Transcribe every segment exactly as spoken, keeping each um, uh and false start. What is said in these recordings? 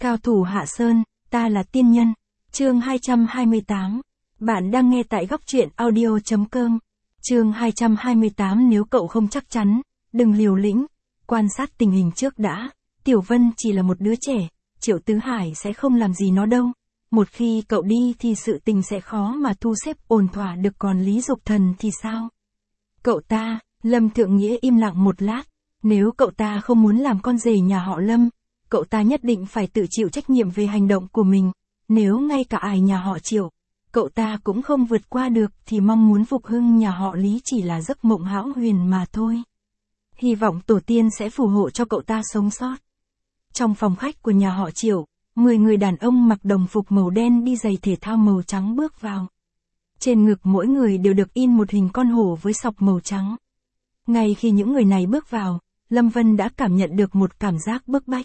Cao thủ Hạ Sơn, ta là tiên nhân. Chương hai trăm hai mươi tám. Bạn đang nghe tại góc truyện audio chấm com. Chương hai trăm hai mươi tám. Nếu cậu không chắc chắn, đừng liều lĩnh. Quan sát tình hình trước đã. Tiểu Vân chỉ là một đứa trẻ, Triệu Tứ Hải sẽ không làm gì nó đâu. Một khi cậu đi thì sự tình sẽ khó mà thu xếp ổn thỏa được, còn Lý Dục Thần thì sao? Cậu ta, Lâm Thượng Nghĩa im lặng một lát. Nếu cậu ta không muốn làm con rể nhà họ Lâm, cậu ta nhất định phải tự chịu trách nhiệm về hành động của mình. Nếu ngay cả ải nhà họ Triệu, cậu ta cũng không vượt qua được thì mong muốn phục hưng nhà họ Lý chỉ là giấc mộng hão huyền mà thôi. Hy vọng tổ tiên sẽ phù hộ cho cậu ta sống sót. Trong phòng khách của nhà họ Triệu, mười người đàn ông mặc đồng phục màu đen đi giày thể thao màu trắng bước vào. Trên ngực mỗi người đều được in một hình con hổ với sọc màu trắng. Ngay khi những người này bước vào, Lâm Vân đã cảm nhận được một cảm giác bức bách.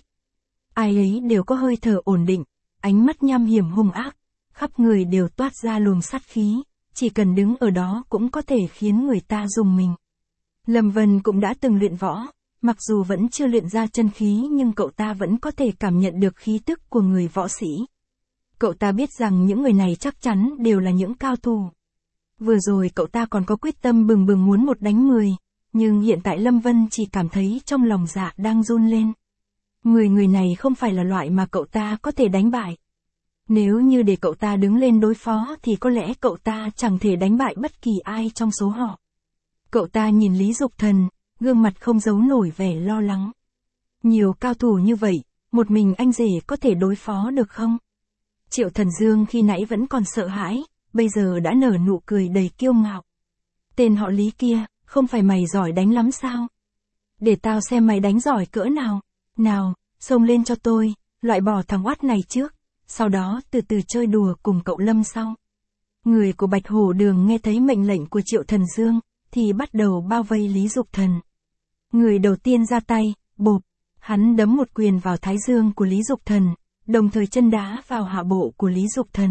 Ai ấy đều có hơi thở ổn định, ánh mắt nham hiểm hung ác, khắp người đều toát ra luồng sát khí, chỉ cần đứng ở đó cũng có thể khiến người ta rùng mình. Lâm Vân cũng đã từng luyện võ, mặc dù vẫn chưa luyện ra chân khí nhưng cậu ta vẫn có thể cảm nhận được khí tức của người võ sĩ. Cậu ta biết rằng những người này chắc chắn đều là những cao thủ. Vừa rồi cậu ta còn có quyết tâm bừng bừng muốn một đánh mười, nhưng hiện tại Lâm Vân chỉ cảm thấy trong lòng dạ đang run lên. Mười người này không phải là loại mà cậu ta có thể đánh bại. Nếu như để cậu ta đứng lên đối phó thì có lẽ cậu ta chẳng thể đánh bại bất kỳ ai trong số họ. Cậu ta nhìn Lý Dục Thần, gương mặt không giấu nổi vẻ lo lắng. Nhiều cao thủ như vậy, một mình anh rể có thể đối phó được không? Triệu Thần Dương khi nãy vẫn còn sợ hãi, bây giờ đã nở nụ cười đầy kiêu ngạo. Tên họ Lý kia, không phải mày giỏi đánh lắm sao? Để tao xem mày đánh giỏi cỡ nào. Nào, xông lên cho tôi, loại bỏ thằng oát này trước, sau đó từ từ chơi đùa cùng cậu Lâm sau. Người của Bạch Hổ Đường nghe thấy mệnh lệnh của Triệu Thần Dương, thì bắt đầu bao vây Lý Dục Thần. Người đầu tiên ra tay, bộp, hắn đấm một quyền vào thái dương của Lý Dục Thần, đồng thời chân đá vào hạ bộ của Lý Dục Thần.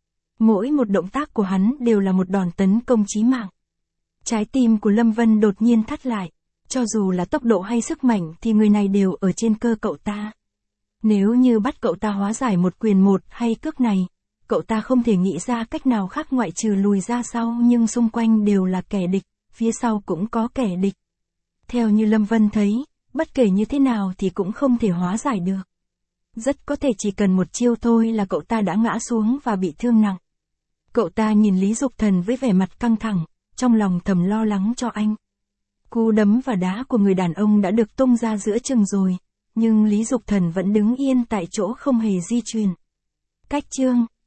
Mỗi một động tác của hắn đều là một đòn tấn công chí mạng. Trái tim của Lâm Vân đột nhiên thắt lại. Cho dù là tốc độ hay sức mạnh thì người này đều ở trên cơ cậu ta. Nếu như bắt cậu ta hóa giải một quyền một hay cước này, cậu ta không thể nghĩ ra cách nào khác ngoại trừ lùi ra sau, nhưng xung quanh đều là kẻ địch, phía sau cũng có kẻ địch. Theo như Lâm Vân thấy, bất kể như thế nào thì cũng không thể hóa giải được. Rất có thể chỉ cần một chiêu thôi là cậu ta đã ngã xuống và bị thương nặng. Cậu ta nhìn Lý Dục Thần với vẻ mặt căng thẳng, trong lòng thầm lo lắng cho anh. Cú đấm và đá của người đàn ông đã được tung ra giữa chừng rồi, nhưng Lý Dục Thần vẫn đứng yên tại chỗ không hề di chuyển. Cách chương